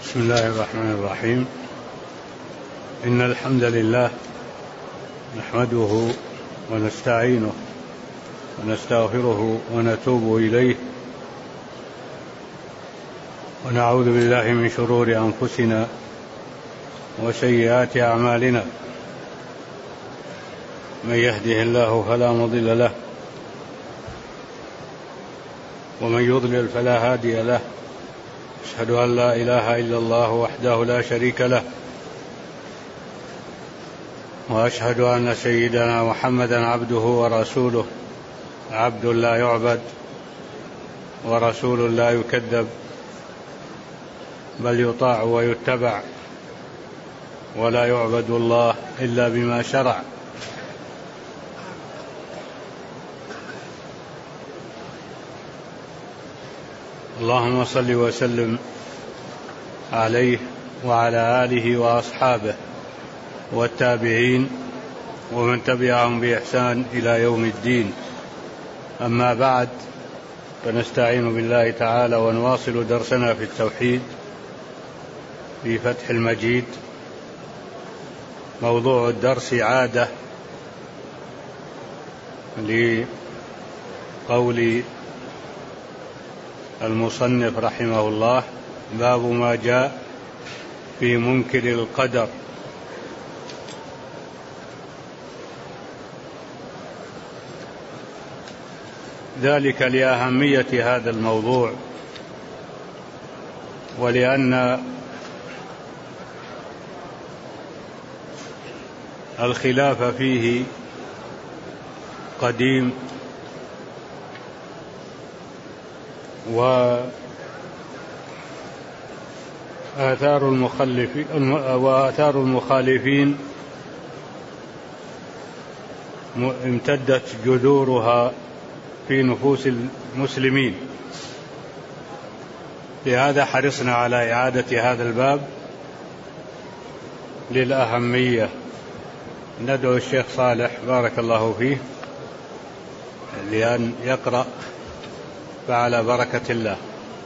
بسم الله الرحمن الرحيم. إن الحمد لله نحمده ونستعينه ونستغفره ونتوب إليه ونعوذ بالله من شرور أنفسنا وسيئات أعمالنا. من يهده الله فلا مضل له ومن يضلل فلا هادي له. أشهد أن لا إله إلا الله وحده لا شريك له، وأشهد أن سيدنا محمدا عبده ورسوله، عبد لا يعبد ورسول لا يكذب، بل يطاع ويتبع، ولا يعبد الله إلا بما شرع. اللهم صل وسلم عليه وعلى آله وأصحابه والتابعين ومن تبعهم بإحسان إلى يوم الدين. أما بعد، فنستعين بالله تعالى ونواصل درسنا في التوحيد في فتح المجيد. موضوع الدرس عادة لقول المصنف رحمه الله: باب ما جاء في منكر القدر. ذلك لأهمية هذا الموضوع، ولأن الخلاف فيه قديم، وآثار المخالفين امتدت جذورها في نفوس المسلمين. لهذا حرصنا على إعادة هذا الباب للأهمية. ندعو الشيخ صالح بارك الله فيه لأن يقرأ فعلى بركة الله.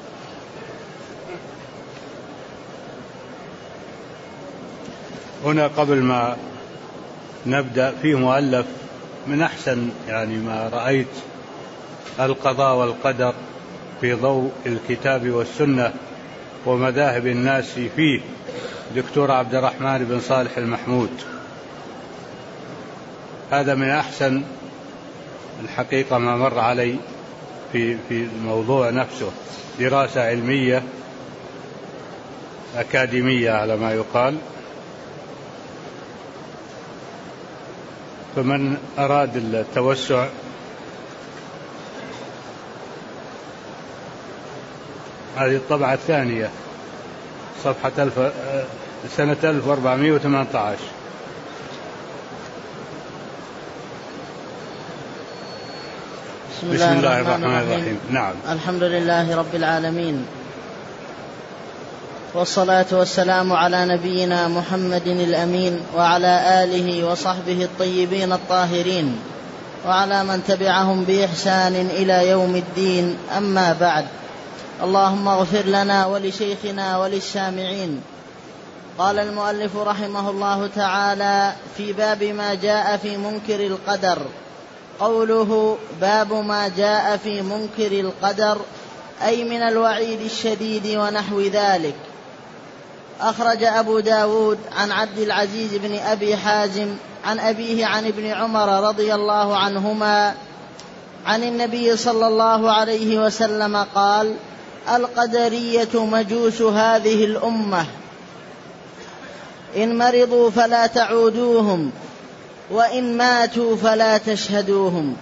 هنا قبل ما نبدأ فيه مؤلف من أحسن ما رأيت القضاء والقدر في ضوء الكتاب والسنة ومذاهب الناس فيه، دكتور عبد الرحمن بن صالح المحمود. هذا من أحسن الحقيقة ما مر علي في الموضوع نفسه، دراسة علمية أكاديمية على ما يقال. فمن أراد التوسع هذه الطبعة الثانية، صفحة سنة 1418. بسم الله الرحمن الرحيم. نعم. الحمد لله رب العالمين، والصلاة والسلام على نبينا محمد الأمين وعلى آله وصحبه الطيبين الطاهرين وعلى من تبعهم بإحسان إلى يوم الدين. أما بعد، اللهم اغفر لنا ولشيخنا وللسامعين. قال المؤلف رحمه الله تعالى في باب ما جاء في منكر القدر. قوله باب ما جاء في منكر القدر أي من الوعيد الشديد ونحو ذلك. أخرج أبو داود عن عبد العزيز بن أبي حازم عن أبيه عن ابن عمر رضي الله عنهما عن النبي صلى الله عليه وسلم قال: القدرية مجوس هذه الأمة، إن مرضوا فلا تعودوهم، وإن ماتوا فلا تشهدوهم.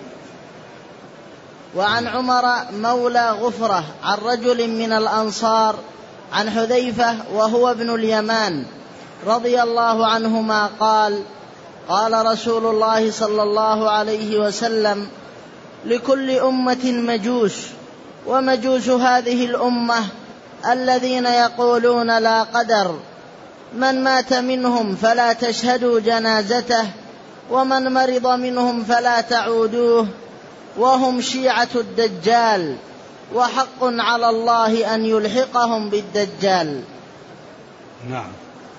وعن عمر مولى غفرة عن رجل من الأنصار عن حذيفة وهو ابن اليمان رضي الله عنهما قال: قال رسول الله صلى الله عليه وسلم: لكل أمة مجوس، ومجوس هذه الأمة الذين يقولون لا قدر، من مات منهم فلا تشهدوا جنازته، ومن مرض منهم فلا تعودوه، وهم شيعة الدجال، وحق على الله أن يلحقهم بالدجال. نعم.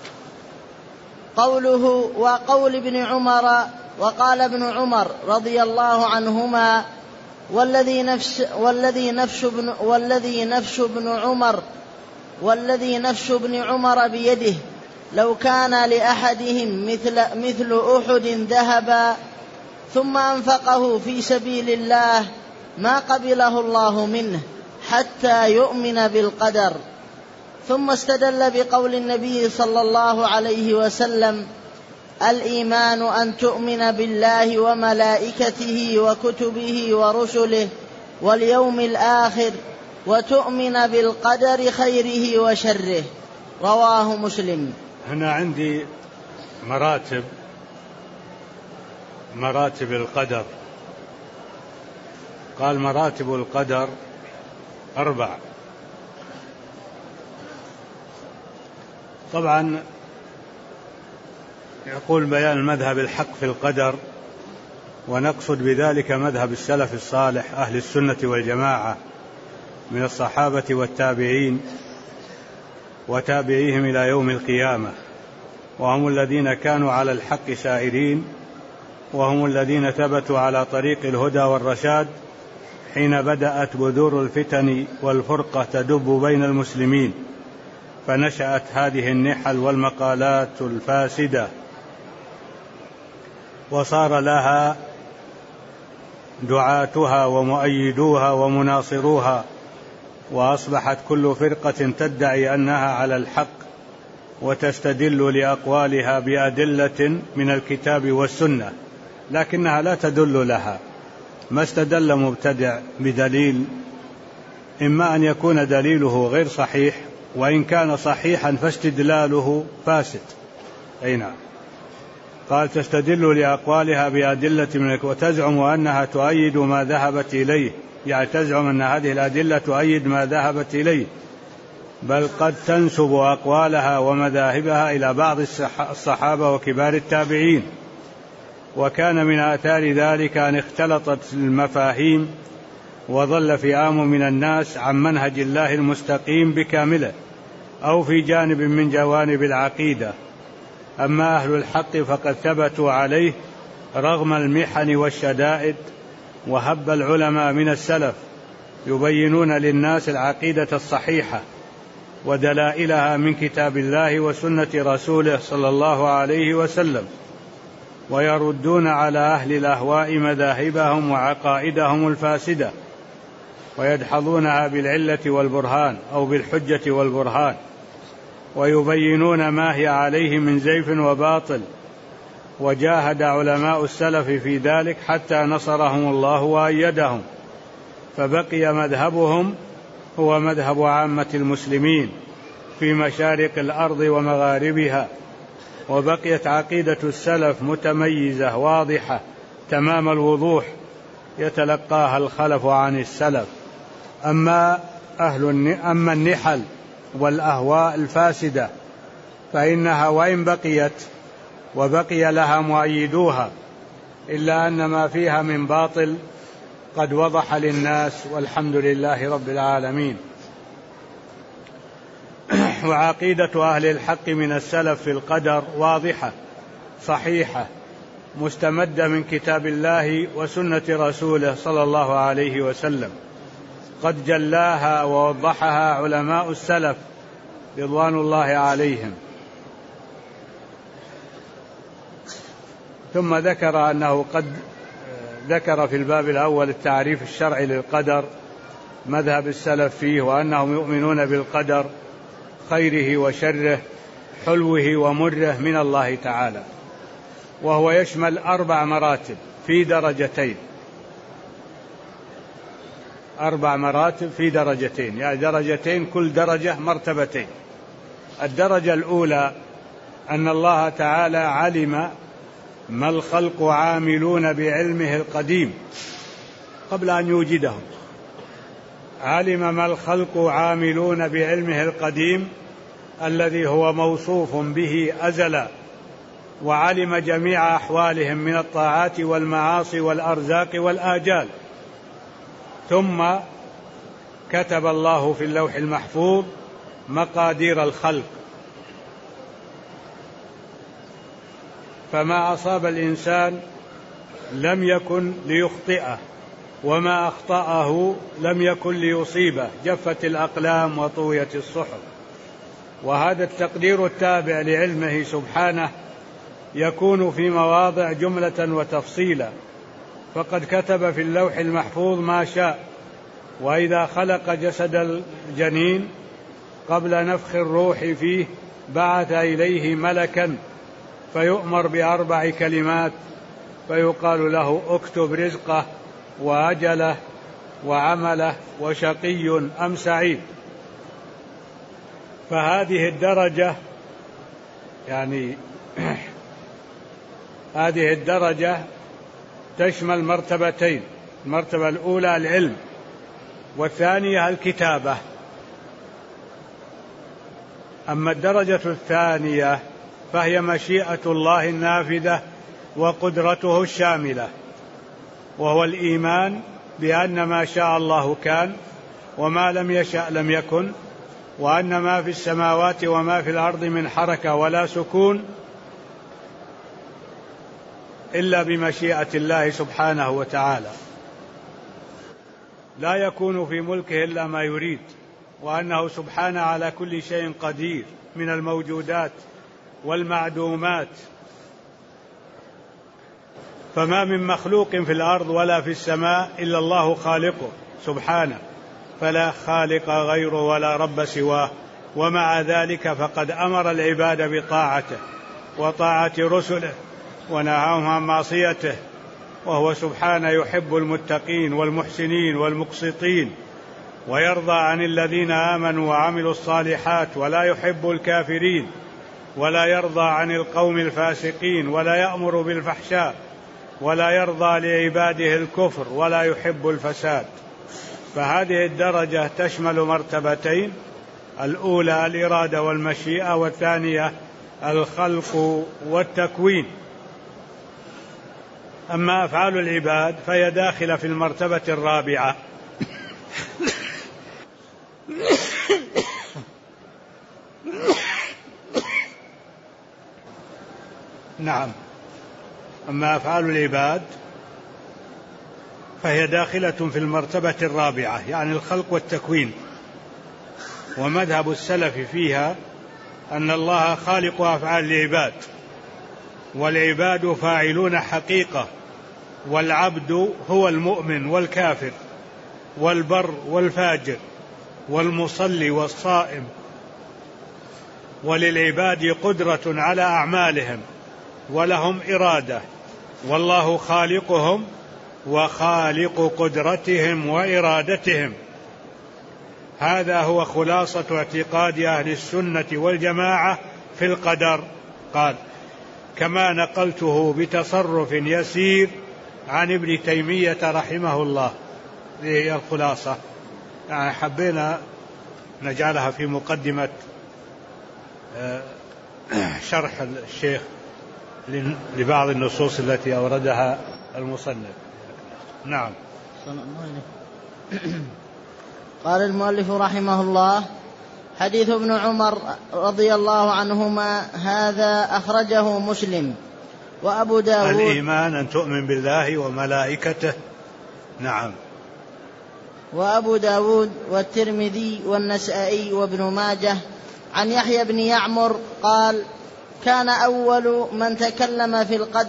قوله وقول ابن عمر. وقال ابن عمر رضي الله عنهما والذي نفس ابن عمر بيده لو كان لأحدهم مثل أحد ذهبا ثم أنفقه في سبيل الله ما قبله الله منه حتى يؤمن بالقدر. ثم استدل بقول النبي صلى الله عليه وسلم الإيمان أن تؤمن بالله وملائكته وكتبه ورسله واليوم الآخر وتؤمن بالقدر خيره وشره. رواه مسلم. هنا عندي مراتب القدر. قال مراتب القدر 4. طبعا يقول بيان المذهب الحق في القدر، ونقصد بذلك مذهب السلف الصالح أهل السنة والجماعة من الصحابة والتابعين وتابعيهم إلى يوم القيامة، وهم الذين كانوا على الحق سائرين، وهم الذين ثبتوا على طريق الهدى والرشاد حين بدأت بذور الفتن والفرقة تدب بين المسلمين، فنشأت هذه النحل والمقالات الفاسدة، وصار لها دعاتها ومؤيدوها ومناصروها، وأصبحت كل فرقة تدعي أنها على الحق وتستدل لأقوالها بأدلة من الكتاب والسنة، لكنها لا تدل لها. ما استدل مبتدع بدليل إما أن يكون دليله غير صحيح، وإن كان صحيحا فاستدلاله فاسد. أي نعم. قال تستدل لأقوالها بأدلة من وتزعم أنها تؤيد ما ذهبت إليه، يعني تزعم أن هذه الأدلة تؤيد ما ذهبت إليه، بل قد تنسب أقوالها ومذاهبها إلى بعض الصحابة وكبار التابعين. وكان من آثار ذلك أن اختلطت المفاهيم وظل فئام من الناس عن منهج الله المستقيم بكامله أو في جانب من جوانب العقيدة. أما أهل الحق فقد ثبتوا عليه رغم المحن والشدائد، وهب العلماء من السلف يبينون للناس العقيدة الصحيحة ودلائلها من كتاب الله وسنة رسوله صلى الله عليه وسلم، ويردون على أهل الأهواء مذاهبهم وعقائدهم الفاسدة، ويدحضونها بالعلة والبرهان أو بالحجة والبرهان، ويبينون ما هي عليه من زيف وباطل. وجاهد علماء السلف في ذلك حتى نصرهم الله وأيدهم، فبقي مذهبهم هو مذهب عامة المسلمين في مشارق الأرض ومغاربها، وبقيت عقيدة السلف متميزة واضحة تمام الوضوح يتلقاها الخلف عن السلف. أما النحل والأهواء الفاسدة فإنها وإن بقيت وبقي لها مؤيدوها، إلا أن ما فيها من باطل قد وضح للناس، والحمد لله رب العالمين. وعقيدة أهل الحق من السلف في القدر واضحة صحيحة مستمدة من كتاب الله وسنة رسوله صلى الله عليه وسلم، قد جلاها ووضحها علماء السلف رضوان الله عليهم. ثم ذكر أنه قد ذكر في الباب الأول التعريف الشرعي للقدر، مذهب السلف فيه، وأنهم يؤمنون بالقدر خيره وشره حلوه ومره من الله تعالى، وهو يشمل 4 مراتب في درجتين، 4 مراتب في درجتين، يعني درجتين كل درجة مرتبتين. الدرجة الأولى أن الله تعالى علم ما الخلق عاملون بعلمه القديم قبل أن يوجدهم، علم ما الخلق عاملون بعلمه القديم الذي هو موصوف به أزلا، وعلم جميع أحوالهم من الطاعات والمعاصي والأرزاق والآجال. ثم كتب الله في اللوح المحفوظ مقادير الخلق، فما أصاب الإنسان لم يكن ليخطئه، وما أخطأه لم يكن ليصيبه، جفت الأقلام وطويت الصحف. وهذا التقدير التابع لعلمه سبحانه يكون في مواضع جملة وتفصيلا، فقد كتب في اللوح المحفوظ ما شاء. وإذا خلق جسد الجنين قبل نفخ الروح فيه بعث إليه ملكا فيؤمر ب4 كلمات، فيقال له اكتب رزقه وأجله وعمله وشقي أم سعيد. فهذه الدرجة هذه الدرجة تشمل مرتبتين: المرتبة الأولى العلم، والثانية الكتابة. أما الدرجة الثانية فهي مشيئة الله النافذة وقدرته الشاملة، وهو الإيمان بأن ما شاء الله كان وما لم يشأ لم يكن، وأن ما في السماوات وما في الأرض من حركة ولا سكون إلا بمشيئة الله سبحانه وتعالى، لا يكون في ملكه إلا ما يريد، وأنه سبحانه على كل شيء قدير من الموجودات والمعدومات. فما من مخلوق في الأرض ولا في السماء إلا الله خالقه سبحانه، فلا خالق غيره ولا رب سواه. ومع ذلك فقد أمر العباد بطاعته وطاعة رسله ونهاهم عن معصيته، وهو سبحانه يحب المتقين والمحسنين والمقسطين، ويرضى عن الذين آمنوا وعملوا الصالحات، ولا يحب الكافرين، ولا يرضى عن القوم الفاسقين، ولا يأمر بالفحشاء، ولا يرضى لعباده الكفر، ولا يحب الفساد. فهذه الدرجة تشمل مرتبتين: الأولى الإرادة والمشيئة، والثانية الخلق والتكوين. أما أفعال العباد فهي داخلة في المرتبة الرابعة. نعم، أما أفعال العباد فهي داخلة في المرتبة الرابعة، يعني الخلق والتكوين. ومذهب السلف فيها أن الله خالق أفعال العباد، والعباد فاعلون حقيقة، والعبد هو المؤمن والكافر والبر والفاجر والمصلي والصائم، وللعباد قدرة على أعمالهم ولهم إرادة، والله خالقهم وخالق قدرتهم وإرادتهم. هذا هو خلاصة اعتقاد أهل السنة والجماعة في القدر. قال: كما نقلته بتصرف يسير عن ابن تيمية رحمه الله. هذه الخلاصة، يعني حبينا نجعلها في مقدمة شرح الشيخ لبعض النصوص التي أوردها المصنف. نعم. قال المؤلف رحمه الله: حديث ابن عمر رضي الله عنهما هذا أخرجه مسلم وأبو داود. الإيمان أن تؤمن بالله وملائكته. نعم. وأبو داود والترمذي والنسائي وابن ماجه عن يحيى بن يعمر قال: كان أول من تكلم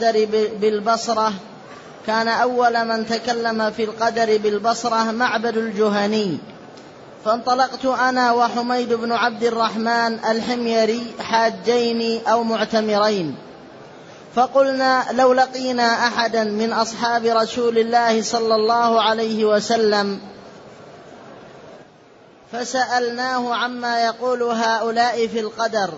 في القدر بالبصرة معبد الجهني، فانطلقت أنا وحميد بن عبد الرحمن الحميري حاجين أو معتمرين، فقلنا: لو لقينا أحدا من أصحاب رسول الله صلى الله عليه وسلم فسألناه عما يقول هؤلاء في القدر،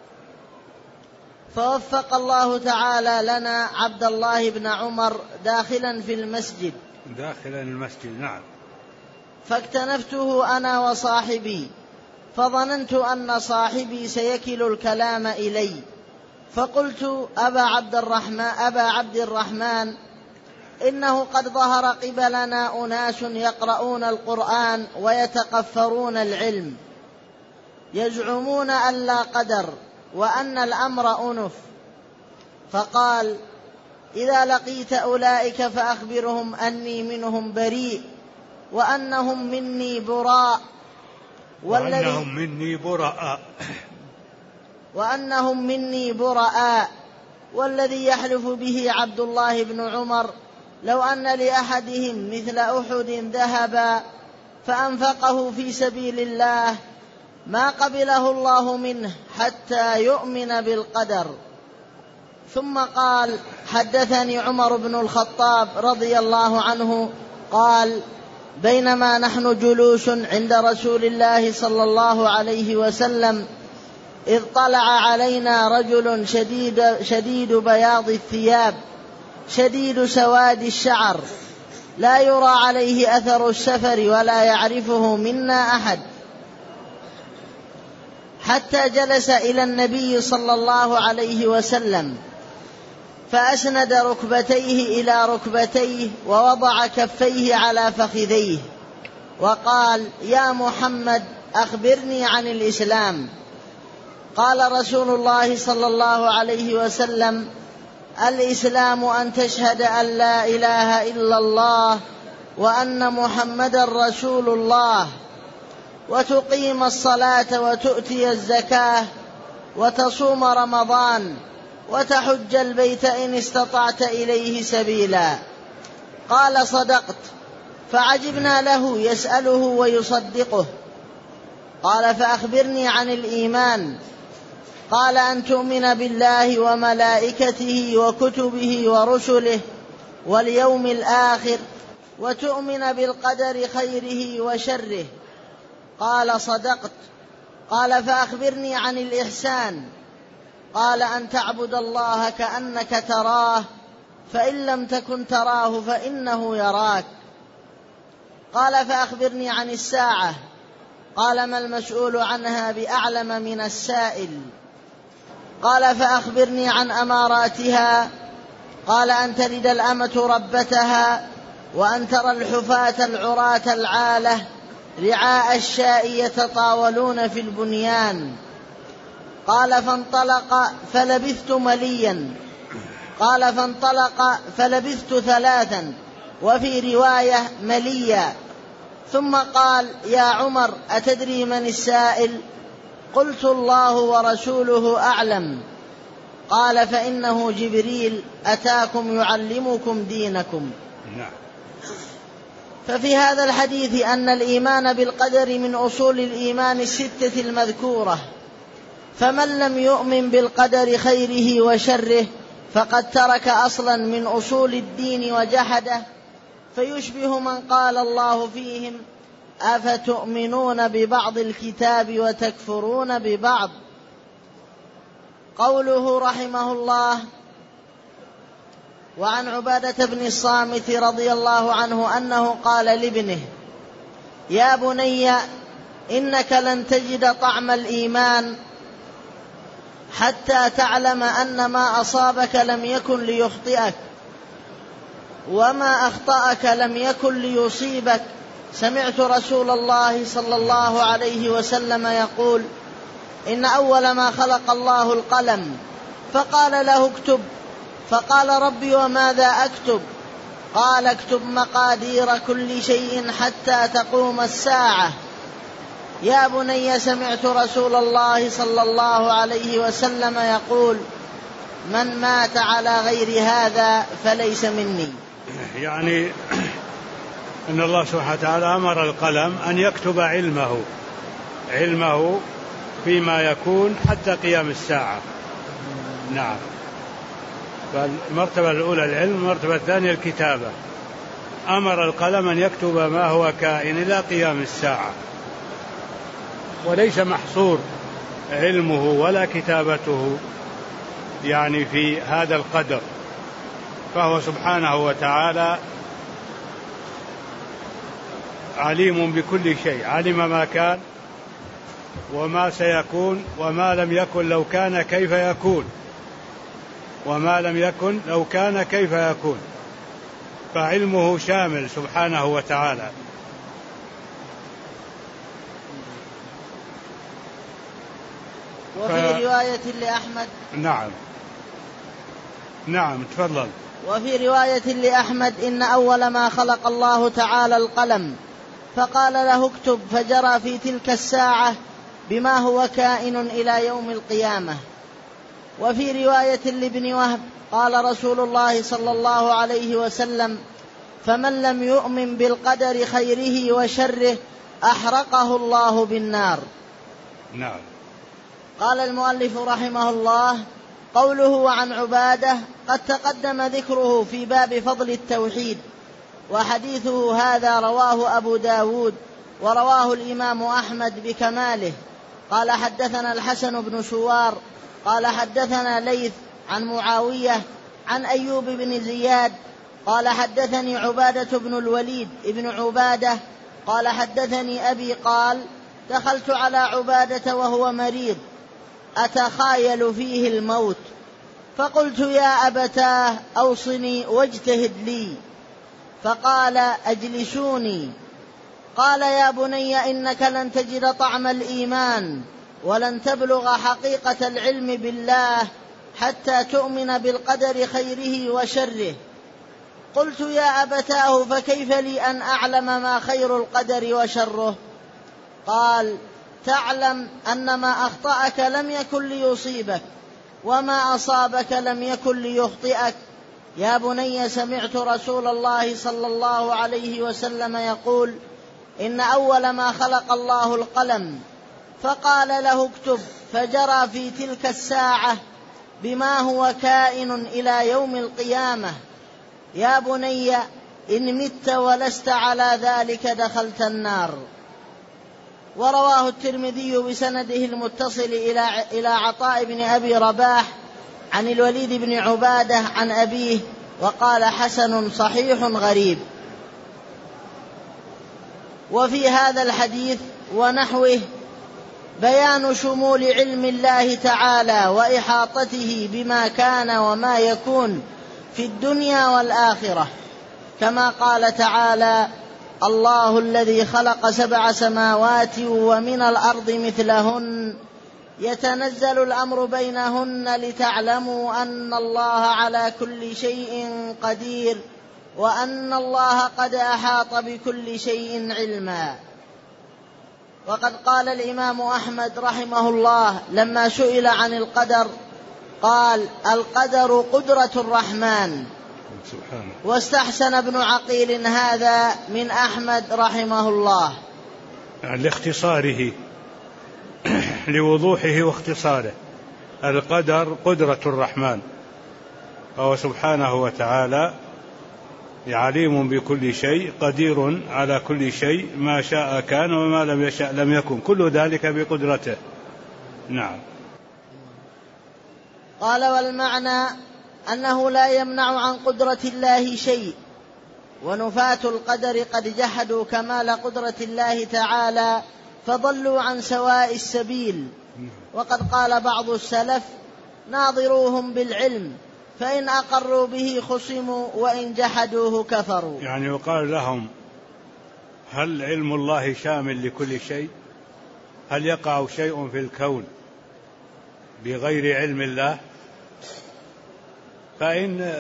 فوفق الله تعالى لنا عبد الله بن عمر داخلا المسجد. نعم. فاكتنفته أنا وصاحبي، فظننت أن صاحبي سيكل الكلام إلي، فقلت: أبا عبد الرحمن إنه قد ظهر قبلنا أناس يقرؤون القرآن ويتقفرون العلم، يزعمون أن لا قدر وأن الأمر أنف، فقال: إذا لقيت أولئك فأخبرهم أني منهم بريء وأنهم مني براء، وأنهم مني براء، والذي يحلف به عبد الله بن عمر لو أن لأحدهم مثل أحد ذهبا فأنفقه في سبيل الله ما قبله الله منه حتى يؤمن بالقدر. ثم قال: حدثني عمر بن الخطاب رضي الله عنه قال: بينما نحن جلوس عند رسول الله صلى الله عليه وسلم إذ طلع علينا رجل شديد بياض الثياب شديد سواد الشعر لا يرى عليه أثر السفر ولا يعرفه منا أحد، حتى جلس إلى النبي صلى الله عليه وسلم فأسند ركبتيه إلى ركبتيه ووضع كفيه على فخذيه وقال: يا محمد أخبرني عن الإسلام. قال رسول الله صلى الله عليه وسلم: الإسلام أن تشهد أن لا إله إلا الله وأن محمدا رسول الله، وتقيم الصلاة وتؤتي الزكاة وتصوم رمضان وتحج البيت إن استطعت إليه سبيلا. قال: صدقت. فعجبنا له يسأله ويصدقه. قال: فأخبرني عن الإيمان. قال: أن تؤمن بالله وملائكته وكتبه ورسله واليوم الآخر وتؤمن بالقدر خيره وشره. قال: صدقت. قال: فأخبرني عن الإحسان. قال: أن تعبد الله كأنك تراه فإن لم تكن تراه فإنه يراك. قال: فأخبرني عن الساعة. قال: ما المسؤول عنها بأعلم من السائل. قال: فأخبرني عن أماراتها. قال: أن تلد الأمة ربتها وأن ترى الحفاة العراة العالة رعاء الشاء يتطاولون في البنيان. قال: فانطلق فلبثت مليا. قال: فانطلق فلبثت 3 وفي رواية مليا. ثم قال: يا عمر أتدري من السائل؟ قلت: الله ورسوله أعلم. قال: فإنه جبريل أتاكم يعلمكم دينكم. ففي هذا الحديث أن الإيمان بالقدر من أصول الإيمان 6 المذكورة، فمن لم يؤمن بالقدر خيره وشره فقد ترك أصلا من أصول الدين وجحده، فيشبه من قال الله فيهم: أفتؤمنون ببعض الكتاب وتكفرون ببعض. قوله رحمه الله: وعن عبادة بن الصامت رضي الله عنه أنه قال لابنه: يا بني إنك لن تجد طعم الإيمان حتى تعلم أن ما أصابك لم يكن ليخطئك وما أخطأك لم يكن ليصيبك. سمعت رسول الله صلى الله عليه وسلم يقول: إن أول ما خلق الله القلم فقال له اكتب، فقال: ربي وماذا أكتب؟ قال: اكتب مقادير كل شيء حتى تقوم الساعة. يا بني سمعت رسول الله صلى الله عليه وسلم يقول: من مات على غير هذا فليس مني. يعني أن الله سبحانه وتعالى أمر القلم أن يكتب علمه فيما يكون حتى قيام الساعة. نعم. فالمرتبة الأولى العلم، المرتبة الثانية الكتابة. أمر القلم أن يكتب ما هو كائن إلى قيام الساعة، وليس محصور علمه ولا كتابته يعني في هذا القدر، فهو سبحانه وتعالى عليم بكل شيء، علم ما كان وما سيكون وما لم يكن لو كان كيف يكون، وما لم يكن لو كان كيف يكون، فعلمه شامل سبحانه وتعالى. وفي رواية لأحمد: نعم، نعم تفضل. وفي رواية لأحمد إن أول ما خلق الله تعالى القلم فقال له اكتب، فجرى في تلك الساعة بما هو كائن إلى يوم القيامة. وفي رواية لابن وهب قال رسول الله صلى الله عليه وسلم: فمن لم يؤمن بالقدر خيره وشره أحرقه الله بالنار. نعم. قال المؤلف رحمه الله: قوله عن عبادة قد تقدم ذكره في باب فضل التوحيد، وحديثه هذا رواه أبو داود ورواه الإمام أحمد بكماله. قال حدثنا الحسن بن شوار قال حدثنا ليث عن معاوية عن أيوب بن زياد قال حدثني عبادة بن الوليد ابن عبادة قال حدثني أبي قال: دخلت على عبادة وهو مريض أتخايل فيه الموت، فقلت: يا أبتاه أوصني واجتهد لي. فقال: أجلسوني. قال: يا بني إنك لن تجد طعم الإيمان ولن تبلغ حقيقة العلم بالله حتى تؤمن بالقدر خيره وشره. قلت: يا أبتاه فكيف لي أن أعلم ما خير القدر وشره؟ قال: تعلم أن ما أخطأك لم يكن ليصيبك وما أصابك لم يكن ليخطئك. يا بني سمعت رسول الله صلى الله عليه وسلم يقول: إن أول ما خلق الله القلم فقال له اكتب، فجرى في تلك الساعة بما هو كائن إلى يوم القيامة. يا بني إن مت ولست على ذلك دخلت النار. ورواه الترمذي بسنده المتصل إلى عطاء بن أبي رباح عن الوليد بن عبادة عن أبيه، وقال: حسن صحيح غريب. وفي هذا الحديث ونحوه بيان شمول علم الله تعالى وإحاطته بما كان وما يكون في الدنيا والآخرة، كما قال تعالى: الله الذي خلق 7 سماوات ومن الأرض مثلهن يتنزل الأمر بينهن لتعلموا أن الله على كل شيء قدير وأن الله قد أحاط بكل شيء علما. وقد قال الإمام أحمد رحمه الله لما سئل عن القدر قال: القدر قدرة الرحمن. سبحانه. واستحسن ابن عقيل هذا من أحمد رحمه الله لاختصاره لوضوحه واختصاره. القدر قدرة الرحمن، فهو سبحانه وتعالى عليم بكل شيء، قدير على كل شيء، ما شاء كان وما لم يشأ لم يكن، كل ذلك بقدرته. نعم. قال: والمعنى أنه لا يمنع عن قدرة الله شيء، ونفاة القدر قد جحدوا كمال قدرة الله تعالى فضلوا عن سواء السبيل. وقد قال بعض السلف: ناظروهم بالعلم فإن أقروا به خصموا وإن جحدوه كفروا. يعني يقال لهم: هل علم الله شامل لكل شيء؟ هل يقع شيء في الكون بغير علم الله؟ فإن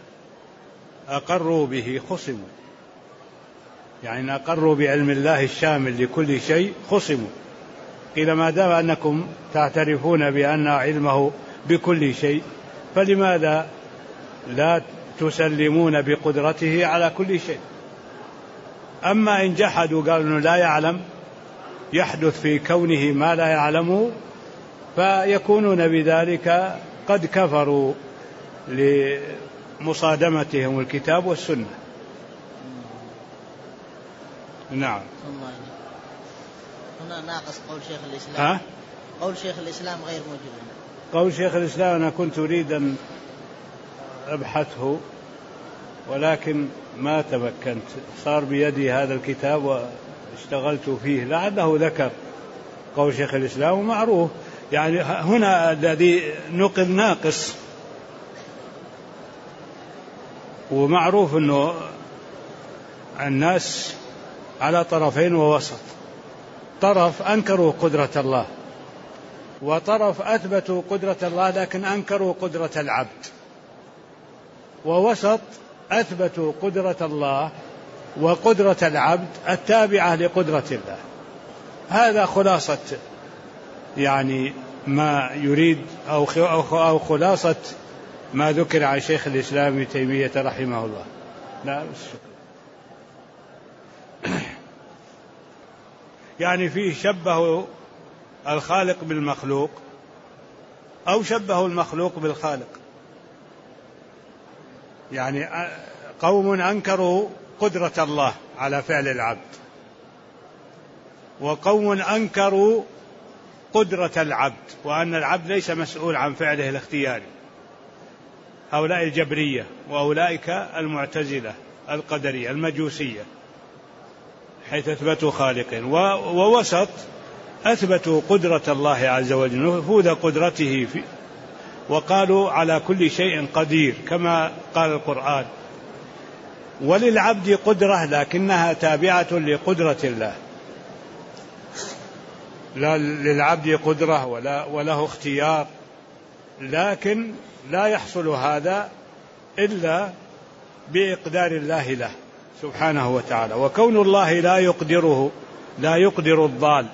أقروا به خصموا، يعني إن أقروا بعلم الله الشامل لكل شيء خصموا. قيل: ما دام أنكم تعترفون بأن علمه بكل شيء فلماذا لا تسلمون بقدرته على كل شيء؟ أما إن جحدوا قالوا إنه لا يعلم، يحدث في كونه ما لا يعلمه، فيكونون بذلك قد كفروا لمصادمتهم الكتاب والسنة. نعم. هنا ناقص قول شيخ الإسلام. قول شيخ الإسلام غير موجود. قول شيخ الإسلام أنا كنت أريد أن أبحثه ولكن ما تمكنت، صار بيدي هذا الكتاب واشتغلت فيه، لعله ذكر قول شيخ الإسلام، ومعروف يعني هنا الذي نقل ناقص، ومعروف أنه الناس على طرفين ووسط، طرف أنكروا قدرة الله وطرف أثبتوا قدرة الله لكن أنكروا قدرة العبد. ووسط أثبتوا قدرة الله وقدرة العبد التابعة لقدرة الله. هذا خلاصة يعني ما يريد أو خلاصة ما ذكر عن شيخ الإسلام ابن تيمية رحمه الله. لا يعني فيه شبه الخالق بالمخلوق أو شبه المخلوق بالخالق. يعني قوم أنكروا قدرة الله على فعل العبد، وقوم أنكروا قدرة العبد وأن العبد ليس مسؤول عن فعله الاختياري، هؤلاء الجبرية، وأولئك المعتزلة القدرية المجوسية، حيث أثبتوا خالقين. ووسط أثبتوا قدرة الله عز وجل، نفوذ قدرته وقالوا على كل شيء قدير كما قال القرآن. وللعبد قدرة لكنها تابعة لقدرة الله، لا للعبد قدرة وله اختيار، لكن لا يحصل هذا إلا بإقدار الله له سبحانه وتعالى. وكون الله لا يقدر الضال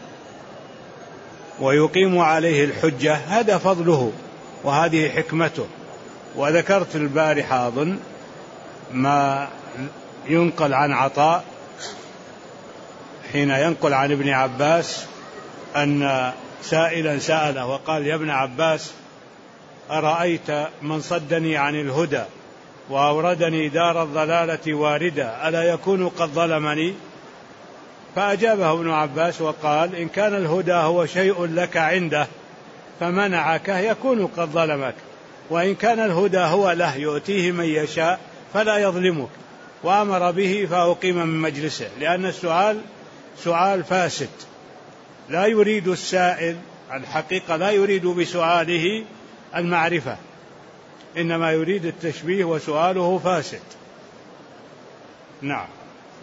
ويقيم عليه الحجة، هذا فضله وهذه حكمته. وذكرت البارحة أظن ما ينقل عن عطاء حين ينقل عن ابن عباس أن سائلا سأله وقال: يا ابن عباس، أرأيت من صدني عن الهدى وأوردني دار الضلالة واردا ألا يكون قد ظلمني؟ فأجابه ابن عباس وقال: إن كان الهدى هو شيء لك عنده فمنعك يكون قد ظلمك، وإن كان الهدى هو له يؤتيه من يشاء فلا يظلمك. وأمر به فأقيم من مجلسه، لأن السؤال سؤال فاسد، لا يريد السائل الحقيقة، لا يريد بسؤاله المعرفة، إنما يريد التشبيه، وسؤاله فاسد. نعم.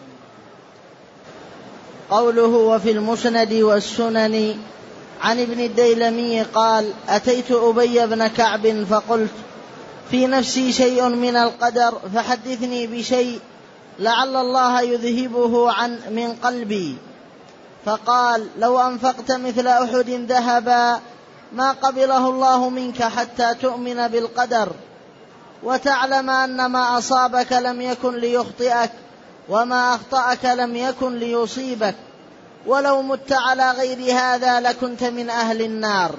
قوله: وفي المسند والسنن عن ابن الديلمي قال: أتيت أبي بن كعب فقلت: في نفسي شيء من القدر فحدثني بشيء لعل الله يذهبه من قلبي. فقال: لو أنفقت مثل أحد ذهبا ما قبله الله منك حتى تؤمن بالقدر وتعلم أن ما أصابك لم يكن ليخطئك وما أخطأك لم يكن ليصيبك، ولو مت على غير هذا لكنت من أهل النار.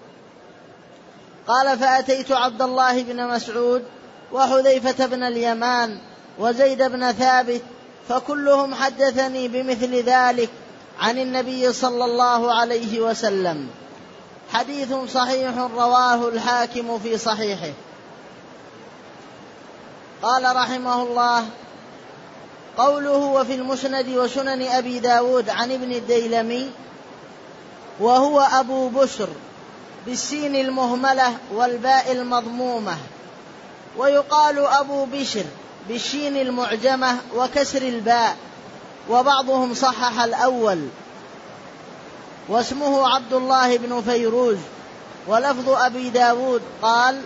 قال: فأتيت عبد الله بن مسعود وحذيفة بن اليمان وزيد بن ثابت فكلهم حدثني بمثل ذلك عن النبي صلى الله عليه وسلم. حديث صحيح رواه الحاكم في صحيحه. قال رحمه الله: قوله: وفي المسند وسنن أبي داود عن ابن الديلمي، وهو أبو بشر بالسين المهملة والباء المضمومة، ويقال أبو بشر بالشين المعجمة وكسر الباء، وبعضهم صحح الأول. واسمه عبد الله بن فيروز. ولفظ أبي داود قال: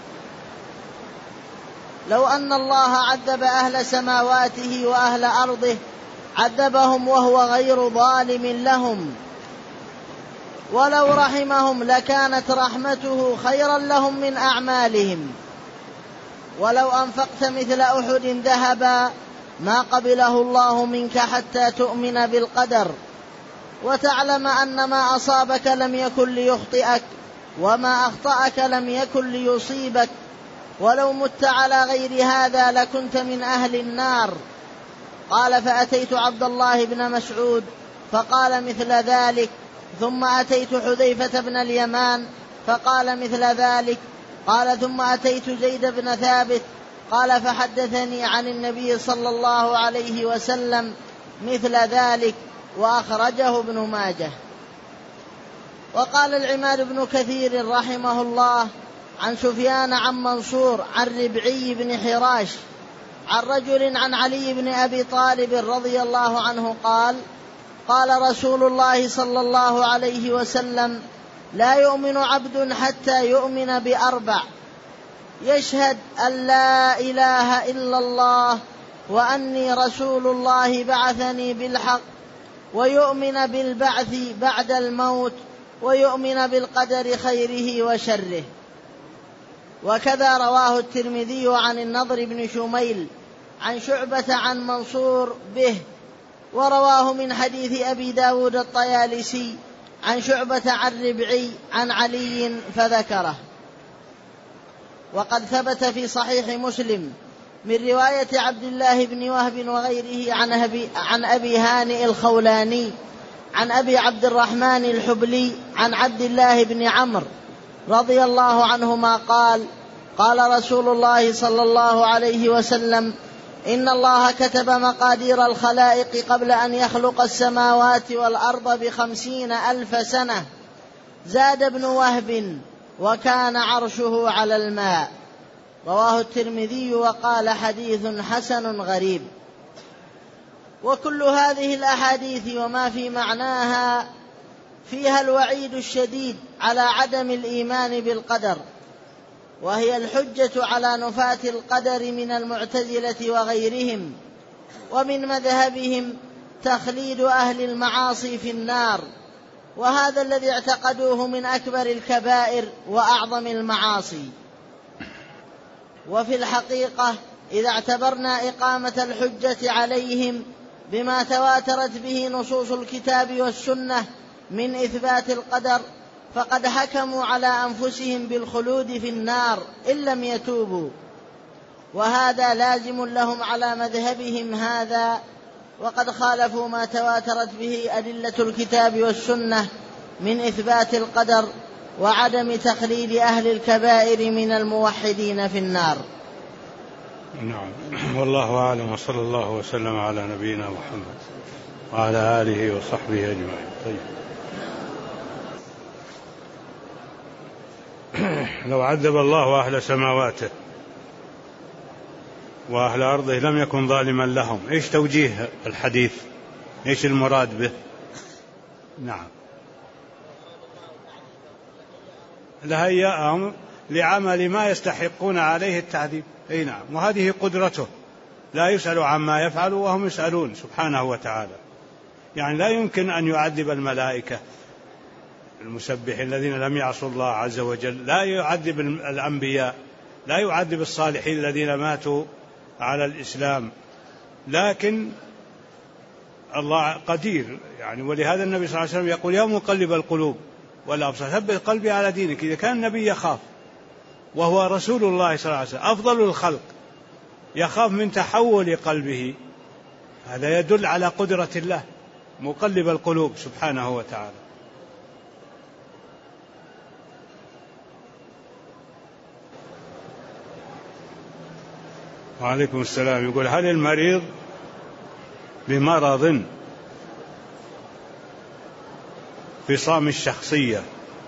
لو أن الله عذب أهل سماواته وأهل أرضه عذبهم وهو غير ظالم لهم، ولو رحمهم لكانت رحمته خيرا لهم من أعمالهم، ولو أنفقت مثل أحد ذهبا ما قبله الله منك حتى تؤمن بالقدر وتعلم أن ما أصابك لم يكن ليخطئك وما أخطأك لم يكن ليصيبك، ولو مت على غير هذا لكنت من أهل النار. قال: فأتيت عبد الله بن مسعود فقال مثل ذلك، ثم أتيت حذيفة بن اليمان فقال مثل ذلك، قال: ثم أتيت زيد بن ثابت قال: فحدثني عن النبي صلى الله عليه وسلم مثل ذلك، وأخرجه ابن ماجه. وقال العماد بن كثير رحمه الله عن سفيان عن منصور عن ربعي بن حراش عن رجل عن علي بن أبي طالب رضي الله عنه قال: قال رسول الله صلى الله عليه وسلم: لا يؤمن عبد حتى يؤمن بأربع: يشهد أن لا إله إلا الله وأني رسول الله بعثني بالحق، ويؤمن بالبعث بعد الموت، ويؤمن بالقدر خيره وشره. وكذا رواه الترمذي عن النضر بن شميل عن شعبة عن منصور به، ورواه من حديث أبي داود الطيالسي عن شعبة عن ربعي عن علي فذكره. وقد ثبت في صحيح مسلم من رواية عبد الله بن وهب وغيره عن أبي هانئ الخولاني عن أبي عبد الرحمن الحبلي عن عبد الله بن عمرو رضي الله عنهما قال: قال رسول الله صلى الله عليه وسلم: إن الله كتب مقادير الخلائق قبل أن يخلق السماوات والأرض 50,000 سنة. زاد ابن وهب: وكان عرشه على الماء. رواه الترمذي وقال: حديث حسن غريب. وكل هذه الأحاديث وما في معناها فيها الوعيد الشديد على عدم الإيمان بالقدر، وهي الحجة على نفاة القدر من المعتزلة وغيرهم. ومن مذهبهم تخليد أهل المعاصي في النار، وهذا الذي اعتقدوه من أكبر الكبائر وأعظم المعاصي. وفي الحقيقة إذا اعتبرنا إقامة الحجة عليهم بما تواترت به نصوص الكتاب والسنة من إثبات القدر، فقد حكموا على أنفسهم بالخلود في النار إن لم يتوبوا، وهذا لازم لهم على مذهبهم هذا، وقد خالفوا ما تواترت به أدلة الكتاب والسنة من إثبات القدر وعدم تخليد أهل الكبائر من الموحدين في النار. نعم، والله أعلم، وصلى الله وسلم على نبينا محمد وعلى آله وصحبه أجمعين. طيب. لو عذب الله أهل سماواته وأهل أرضه لم يكن ظالما لهم. إيش توجيه الحديث؟ إيش المراد به؟ نعم، لهيئهم لعمل ما يستحقون عليه التعذيب. أي نعم، وهذه قدرته، لا يسأل عما يفعل وهم يسألون سبحانه وتعالى. يعني لا يمكن أن يعذب الملائكة المسبحين الذين لم يعصوا الله عز وجل، لا يعذب الأنبياء، لا يعذب الصالحين الذين ماتوا على الإسلام، لكن الله قدير. يعني ولهذا النبي صلى الله عليه وسلم يقول: يا مقلب القلوب والأبصار ثبت قلبي على دينك. إذا كان النبي يخاف وهو رسول الله صلى الله عليه وسلم أفضل الخلق يخاف من تحول قلبه، هذا يدل على قدرة الله مقلب القلوب سبحانه وتعالى. وعليكم السلام. يقول: هل المريض بمرض فصام الشخصية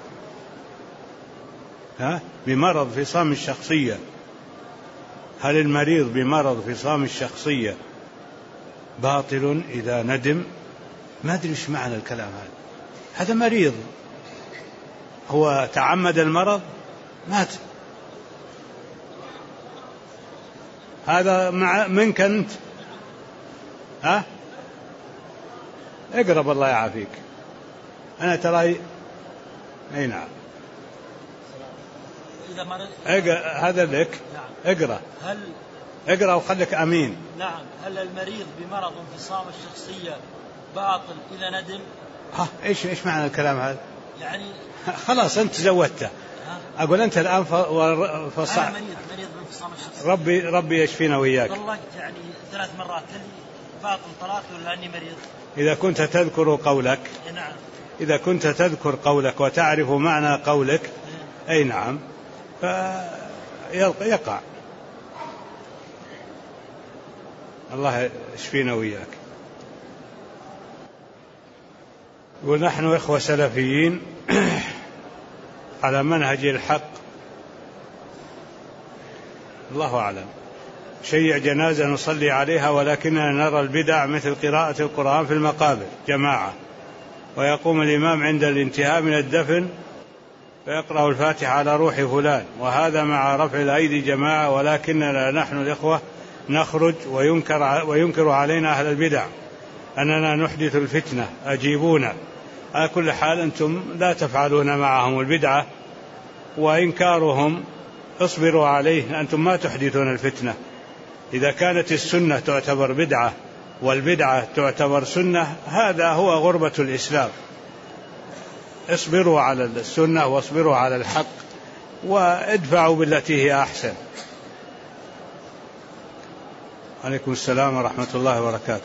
بمرض فصام الشخصية، هل المريض بمرض فصام الشخصية باطل إذا ندم؟ ما أدري إيش معنى الكلام هذا مريض، هو تعمد المرض مات. هذا منك أنت، اقرب الله يعافيك. أنا ترى أي نعم، هذا لك. نعم. اقرأ وخلك أمين. نعم. هل المريض بمرض انفصام الشخصية باطل إذا ندم؟ إيش معنى الكلام هذا؟ يعني خلاص أنت زودته. أقول أنت الآن فصع. مريض بانفصام الشخصية. ربي يشفينا وإياك. طلقت يعني 3 مرات، هل باطل طلاق ولا أني مريض؟ إذا كنت تذكر قولك. نعم. إذا كنت تذكر قولك وتعرف معنى قولك. أي نعم، فيقع. الله يشفينا وإياك. ونحن إخوة سلفيين على منهج الحق، الله أعلم. شيع جنازة نصلي عليها، ولكننا نرى البدع مثل قراءة القرآن في المقابر جماعة، ويقوم الإمام عند الانتهاء من الدفن فيقرأ الفاتحة على روح فلان، وهذا مع رفع الأيدي جماعة، ولكننا نحن الإخوة نخرج وينكر علينا أهل البدع أننا نحدث الفتنة، أجيبونا. على كل حال أنتم لا تفعلون معهم البدعة، وإنكارهم اصبروا عليه، أنتم ما تحدثون الفتنة. إذا كانت السنة تعتبر بدعة والبدعة تعتبر سنة، هذا هو غربة الإسلام. اصبروا على السنة واصبروا على الحق وادفعوا بالتي هي أحسن. عليكم السلام ورحمة الله وبركاته.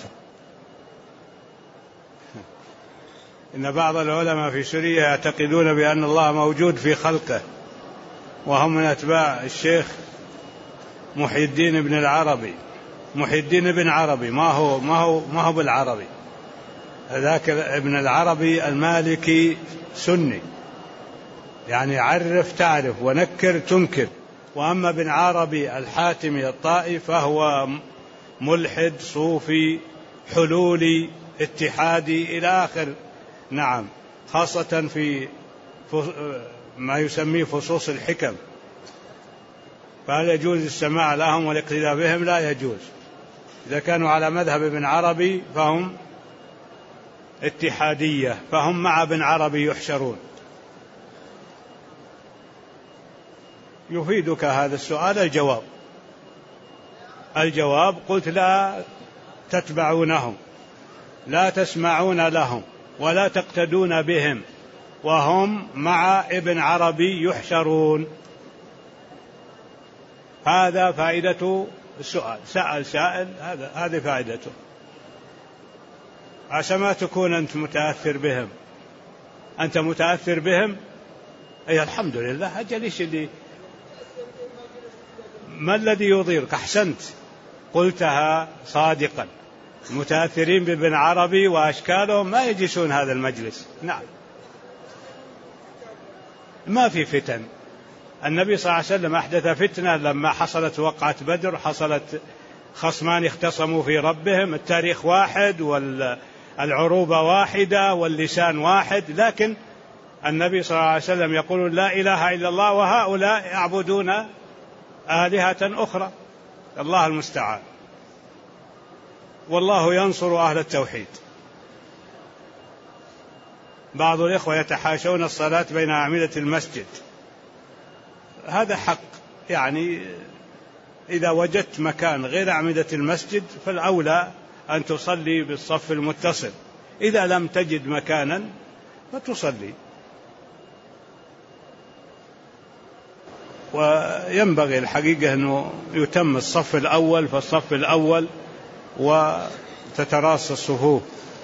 إن بعض العلماء في سوريا يعتقدون بأن الله موجود في خلقه، وهم من أتباع الشيخ محي الدين بن العربي. محي الدين بن عربي ما هو بالعربي، ذاك ابن العربي المالكي سني، يعني عرف تعرف ونكر تنكر. وأما ابن عربي الحاتمي الطائي فهو ملحد صوفي حلولي اتحادي إلى آخر. نعم، خاصة في ما يسميه فصوص الحكم، فهل يجوز السماع لهم والاقتداء بهم؟ لا يجوز. إذا كانوا على مذهب ابن عربي فهم اتحادية، فهم مع ابن عربي يحشرون. يفيدك هذا السؤال الجواب قلت لا تتبعونهم، لا تسمعون لهم ولا تقتدون بهم، وهم مع ابن عربي يحشرون. هذا فائدة السؤال. سأل سائل، هذه فائدته، عسى ما تكون أنت متأثر بهم. أنت متأثر بهم، أي الحمد لله. أجل إيش اللي ما الذي يضيرك؟ أحسنت، قلتها صادقا. المتأثرين بابن عربي وأشكالهم ما يجلسون هذا المجلس. نعم، ما في فتن. النبي صلى الله عليه وسلم أحدث فتنة لما حصلت وقعة بدر، حصلت خصمان اختصموا في ربهم، التاريخ واحد والعروبة واحدة واللسان واحد، لكن النبي صلى الله عليه وسلم يقول لا إله إلا الله وهؤلاء يعبدون آلهة أخرى. الله المستعان. والله ينصر أهل التوحيد. بعض الإخوة يتحاشون الصلاة بين أعمدة المسجد، هذا حق. يعني إذا وجدت مكان غير أعمدة المسجد فالأولى أن تصلي بالصف المتصل، إذا لم تجد مكانا فتصلي. وينبغي الحقيقة أنه يتم الصف الأول فالصف الأول وتتراص الصفوف.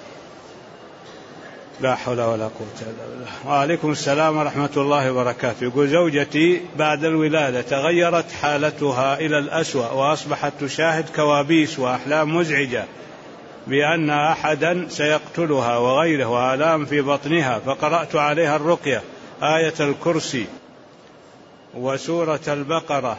لا حول ولا قوة إلا بالله. وعليكم السلام ورحمة الله وبركاته. يقول زوجتي بعد الولادة تغيرت حالتها إلى الأسوأ، وأصبحت تشاهد كوابيس وأحلام مزعجة بأن أحدا سيقتلها وغيره، وآلام في بطنها، فقرأت عليها الرقية آية الكرسي وسورة البقرة،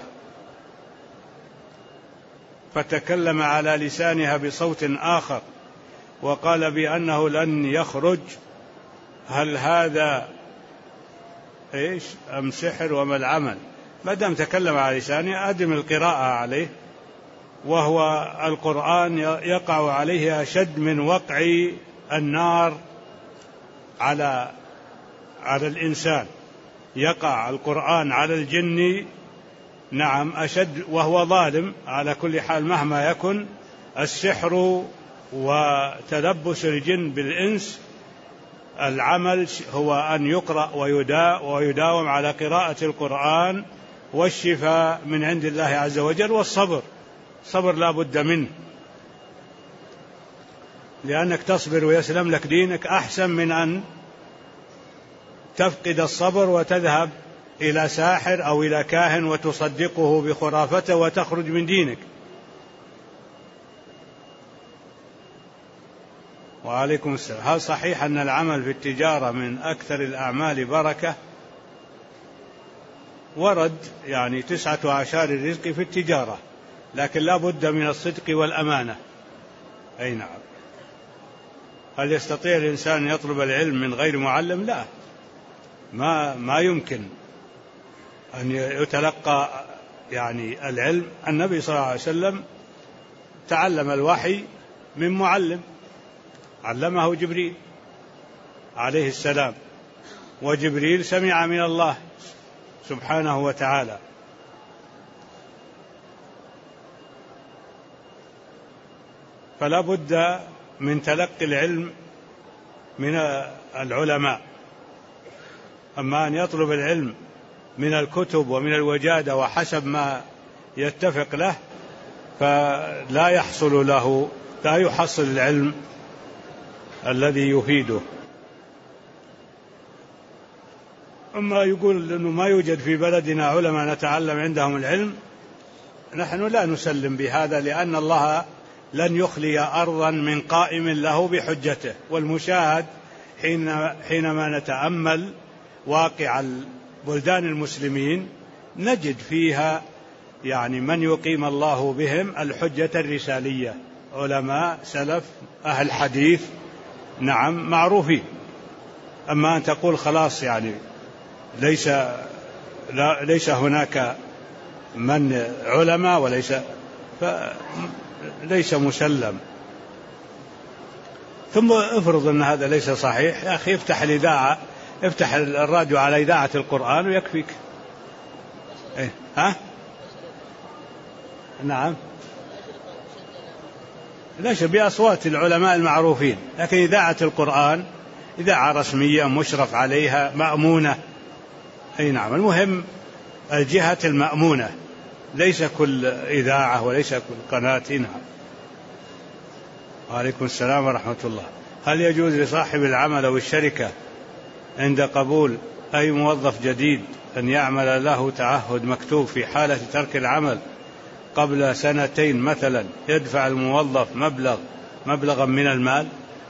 فتكلم على لسانها بصوت آخر وقال بأنه لن يخرج. هل هذا إيش أم سحر وما العمل؟ ما دام تكلم على لسانه أدم القراءة عليه، وهو القرآن يقع عليه أشد من وقع النار على الإنسان. يقع القرآن على الجن نعم أشد، وهو ظالم. على كل حال مهما يكن السحر وتلبس الجن بالإنس، العمل هو أن يقرأ ويداوم على قراءة القرآن، والشفاء من عند الله عز وجل، والصبر. صبر لا بد منه، لأنك تصبر ويسلم لك دينك أحسن من أن تفقد الصبر وتذهب إلى ساحر أو إلى كاهن وتصدقه بخرافته وتخرج من دينك. وعليكم السلام. هل صحيح أن العمل في التجارة من أكثر الأعمال بركة؟ ورد يعني 9 أعشار الرزق في التجارة، لكن لا بد من الصدق والأمانة. أي نعم. هل يستطيع الإنسان أن يطلب العلم من غير معلم؟ لا، ما يمكن أن يتلقى يعني العلم. النبي صلى الله عليه وسلم تعلم الوحي من معلم، علمه جبريل عليه السلام، وجبريل سمع من الله سبحانه وتعالى. فلا بد من تلقي العلم من العلماء. أما أن يطلب العلم من الكتب ومن الوجادة وحسب ما يتفق له فلا يحصل له، لا يحصل العلم الذي يفيده. أما يقول أنه ما يوجد في بلدنا علماء نتعلم عندهم العلم، نحن لا نسلم بهذا، لأن الله لن يخلي أرضا من قائم له بحجته. والمشاهد حينما نتأمل واقع بلدان المسلمين نجد فيها يعني من يقيم الله بهم الحجة الرسالية، علماء سلف أهل حديث، نعم، معروفين. أما أن تقول خلاص يعني ليس هناك من علماء فليس مسلم. ثم افرض أن هذا ليس صحيح، يا أخي افتح الإذاعة، افتح الراديو على إذاعة القرآن ويكفيك. إيه؟ ها؟ نعم، ليس بأصوات العلماء المعروفين، لكن إذاعة القرآن إذاعة رسمية مشرف عليها مأمونة. أي نعم، المهم الجهة المأمونة، ليس كل إذاعة وليس كل قناة. نعم. وعليكم السلام ورحمة الله. هل يجوز لصاحب العمل أو الشركة عند قبول أي موظف جديد أن يعمل له تعهد مكتوب في حالة ترك العمل قبل 2 مثلا، يدفع الموظف مبلغا من المال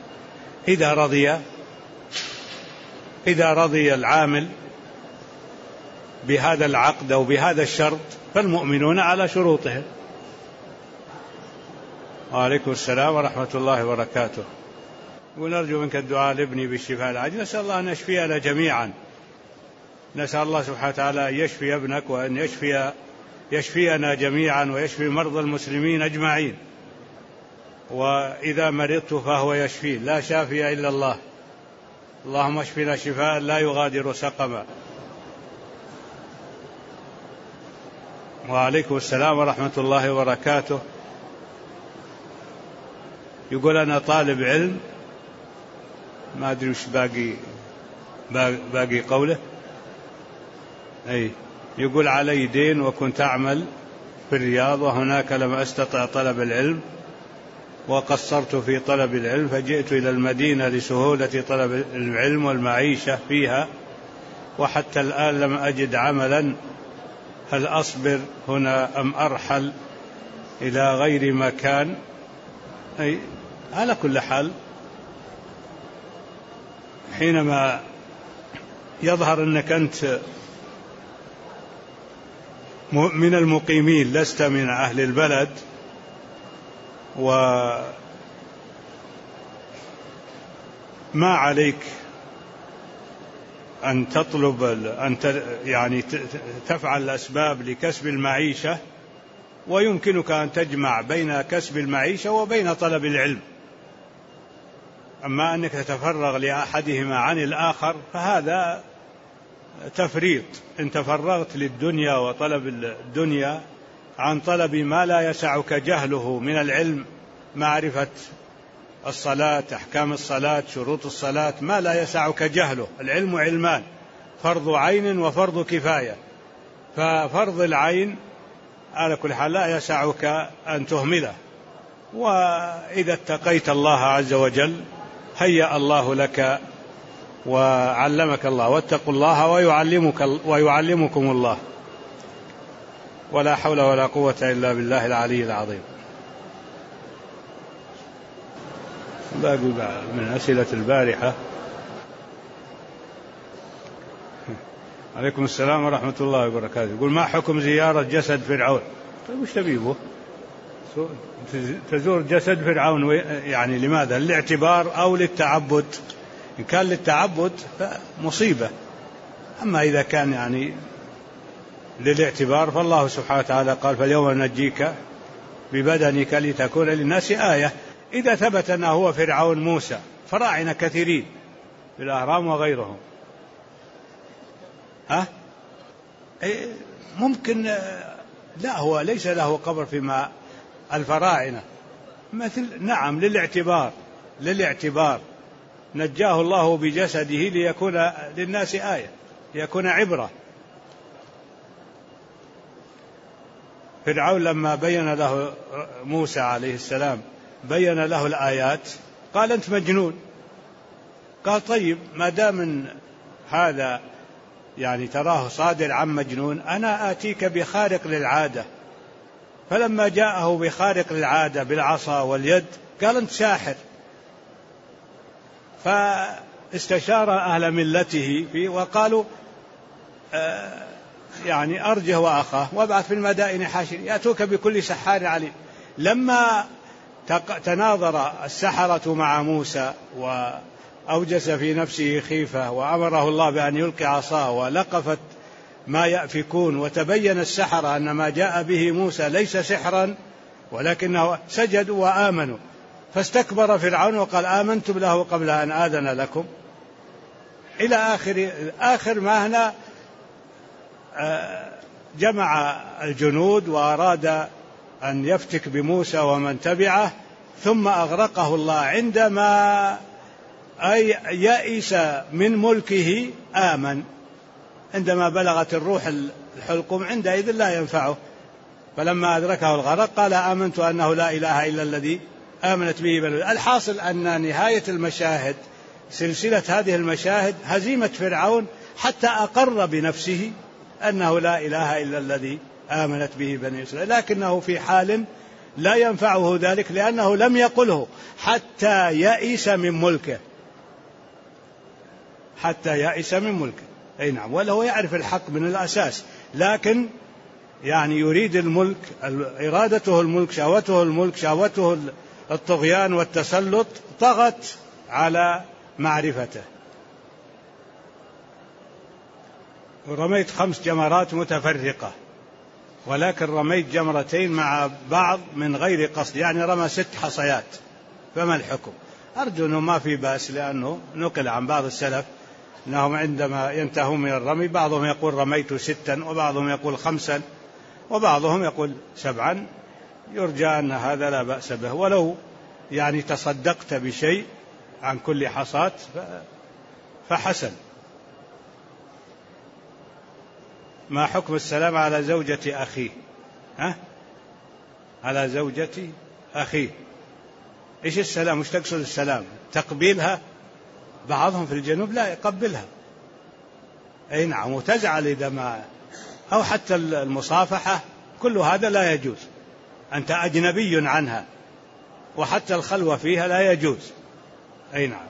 إذا رضي العامل بهذا العقد أو بهذا الشرط، فالمؤمنون على شروطهم. وعليكم السلام ورحمة الله وبركاته. ونرجو منك الدعاء لابني بالشفاء العاجل. نسأل الله أن يشفينا جميعا، نسأل الله سبحانه وتعالى أن يشفي ابنك وأن يشفينا جميعا ويشفي مرضى المسلمين أجمعين. وإذا مرضت فهو يشفي، لا شافي إلا الله. اللهم اشفنا شفاء لا يغادر سقما. وعليكم السلام ورحمة الله وبركاته. يقول أنا طالب علم، ما أدري وش باقي قوله. أي يقول علي دين وكنت أعمل في الرياض، وهناك لم أستطع طلب العلم وقصرت في طلب العلم، فجئت إلى المدينة لسهولة طلب العلم والمعيشة فيها، وحتى الآن لم أجد عملا. هل أصبر هنا أم أرحل إلى غير مكان؟ أي على كل حال، حينما يظهر أنك أنت من المقيمين لست من أهل البلد، وما عليك أن تطلب يعني تفعل الأسباب لكسب المعيشة، ويمكنك أن تجمع بين كسب المعيشة وبين طلب العلم. أما أنك تتفرغ لأحدهما عن الآخر فهذا تفريط. إن تفرغت للدنيا وطلب الدنيا عن طلب ما لا يسعك جهله من العلم، معرفة الصلاة، أحكام الصلاة، شروط الصلاة، ما لا يسعك جهله. العلم علمان، فرض عين وفرض كفاية. ففرض العين على كل حال لا يسعك أن تهمله، وإذا اتقيت الله عز وجل هيأ الله لك وعلمك الله. واتقوا الله ويعلمكم الله. ولا حول ولا قوة إلا بالله العلي العظيم. باقي من أسئلة البارحة. عليكم السلام ورحمة الله وبركاته. يقول ما حكم زيارة جسد فرعون؟ طيب وش تبيه؟ تزور جسد فرعون يعني لماذا؟ للاعتبار أو للتعبد؟ إن كان للتعبد فمصيبة، أما إذا كان يعني للاعتبار فالله سبحانه وتعالى قال فاليوم ننجيك ببدنك لتكون للناس آية. إذا ثبت أنه هو فرعون موسى، فراعنة كثيرين في الأهرام وغيرهم، ممكن لا، هو ليس له قبر فيما الفراعنة مثل، نعم، للاعتبار نجاه الله بجسده ليكون للناس آية، ليكون عبرة. فرعون لما بين له موسى عليه السلام بين له الآيات قال أنت مجنون. قال طيب ما دام هذا يعني تراه صادر عن مجنون، أنا آتيك بخارق للعادة. فلما جاءه بخارق للعادة بالعصا واليد قال أنت ساحر. فاستشار أهل ملته وقالوا يعني أرجه وأخاه وابعث في المدائن حاشر يأتوك بكل سحار عليم. لما تناظر السحرة مع موسى وأوجس في نفسه خيفة وأمره الله بأن يلقي عصاه ولقفت ما يأفكون، وتبين السحرة أن ما جاء به موسى ليس سحرا ولكنه سجدوا وآمنوا، فاستكبر فرعون وقال آمنتم له قبل أن آذن لكم، إلى آخر ما هنا جمع الجنود وأراد أن يفتك بموسى ومن تبعه، ثم أغرقه الله عندما يئس من ملكه آمن. عندما بلغت الروح الحلقوم عندئذ لا ينفعه، فلما أدركه الغرق قال آمنت أنه لا إله إلا الذي آمنت به بنو. الحاصل أن نهاية المشاهد سلسلة هذه المشاهد هزيمة فرعون حتى أقر بنفسه أنه لا إله إلا الذي آمنت به بني إسرائيل، لكنه في حال لا ينفعه ذلك لأنه لم يقله حتى يئس من ملكه، حتى يئس من ملكه. أي نعم، وله يعرف الحق من الأساس، لكن يعني يريد الملك، إرادته الملك، شهوته الملك، شهوته الطغيان والتسلط طغت على معرفته. رميت 5 جمرات متفرقة، ولكن رميت جمرتين مع بعض من غير قصد، يعني رمى 6 حصيات، فما الحكم؟ أرجو أنه ما في بأس، لأنه نقل عن بعض السلف أنهم عندما ينتهون من الرمي بعضهم يقول رميت 6 وبعضهم يقول 5 وبعضهم يقول 7، يرجى أن هذا لا بأس به، ولو يعني تصدقت بشيء عن كل حصاة فحسن. ما حكم السلام على زوجة أخيه؟ على زوجة أخيه إيش السلام؟ وش تقصد السلام؟ تقبيلها؟ بعضهم في الجنوب لا يقبلها، أي نعم، وتزعل إذا ما، أو حتى المصافحة، كل هذا لا يجوز، أنت أجنبي عنها، وحتى الخلوة فيها لا يجوز. أي نعم.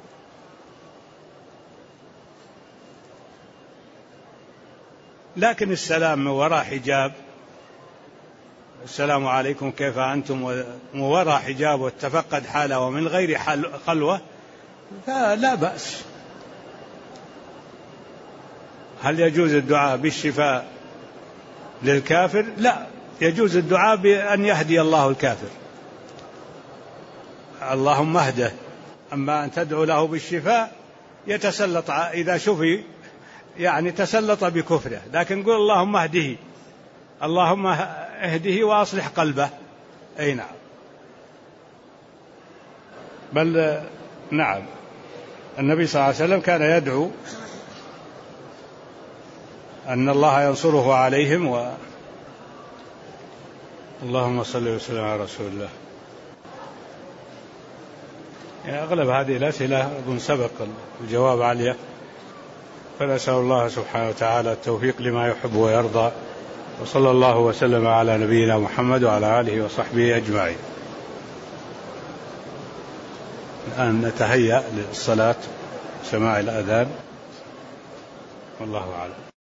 لكن السلام من وراء حجاب، السلام عليكم كيف أنتم، من وراء حجاب وتفقد حاله ومن غير خلوة فلا بأس. هل يجوز الدعاء بالشفاء للكافر؟ لا، يجوز الدعاء بأن يهدي الله الكافر، اللهم اهده. أما أن تدعو له بالشفاء يتسلط إذا شفي، يعني تسلط بكفره، لكن قل اللهم اهده، اللهم اهده وأصلح قلبه. أي نعم. بل نعم، النبي صلى الله عليه وسلم كان يدعو أن الله ينصره عليهم اللهم صل وسلم على رسول الله. يعني أغلب هذه الأسئلة أظن سبق الجواب عليها، فنسأل الله سبحانه وتعالى التوفيق لما يحب ويرضى، وصلى الله وسلم على نبينا محمد وعلى آله وصحبه أجمعين. الآن نتهيأ للصلاة، سماع الأذان، والله أعلم.